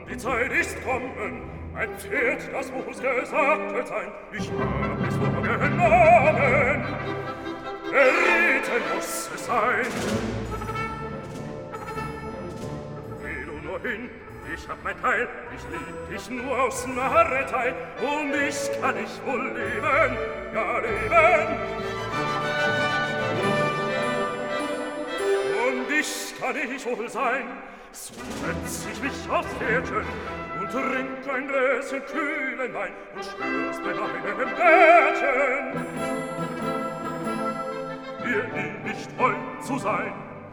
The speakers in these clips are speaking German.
Die Zeit ist kommen, ein Pferd, das muss gesagtet sein. Ich hab es vorgenommen, erreten muss es sein. Geh du nur hin, ich hab mein Teil, ich lieb dich nur aus Narretei, und ich kann nicht wohl leben, ja leben. Und ich kann nicht wohl sein, so setz ich mich aufs Pferdchen und trink ein Gläschen kühlen Wein und schwör's bei meinem Bettchen, mir nie nicht treu zu sein.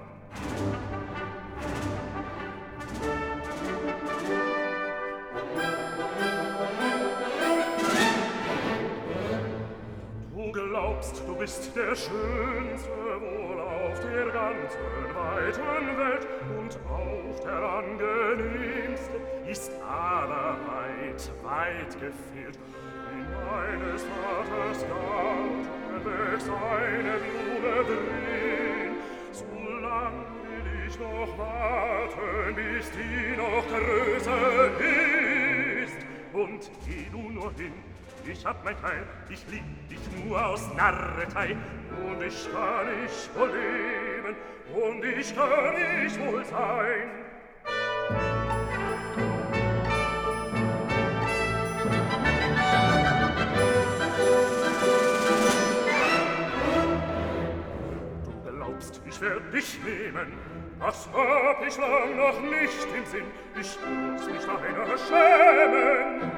Du glaubst, du bist der Schönste wohl auf der ganzen weiten Welt, und auch der angenehmste ist aber weit, weit gefehlt. In meines Vaters Garten weg seine Blume drehen, so lang will ich noch warten, bis die noch größer ist. Und geh du nur hin, ich hab mein Teil, ich lieb dich nur aus Narretei, und ich kann nicht wohl leben, und ich kann nicht wohl sein. Du glaubst, ich werd dich nehmen, das hab ich lang noch nicht im Sinn, ich muss mich deiner schämen.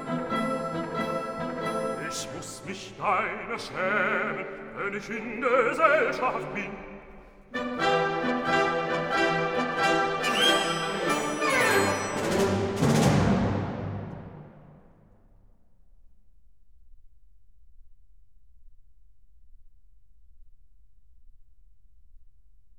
Ich muss mich deiner schämen, wenn ich in Gesellschaft bin.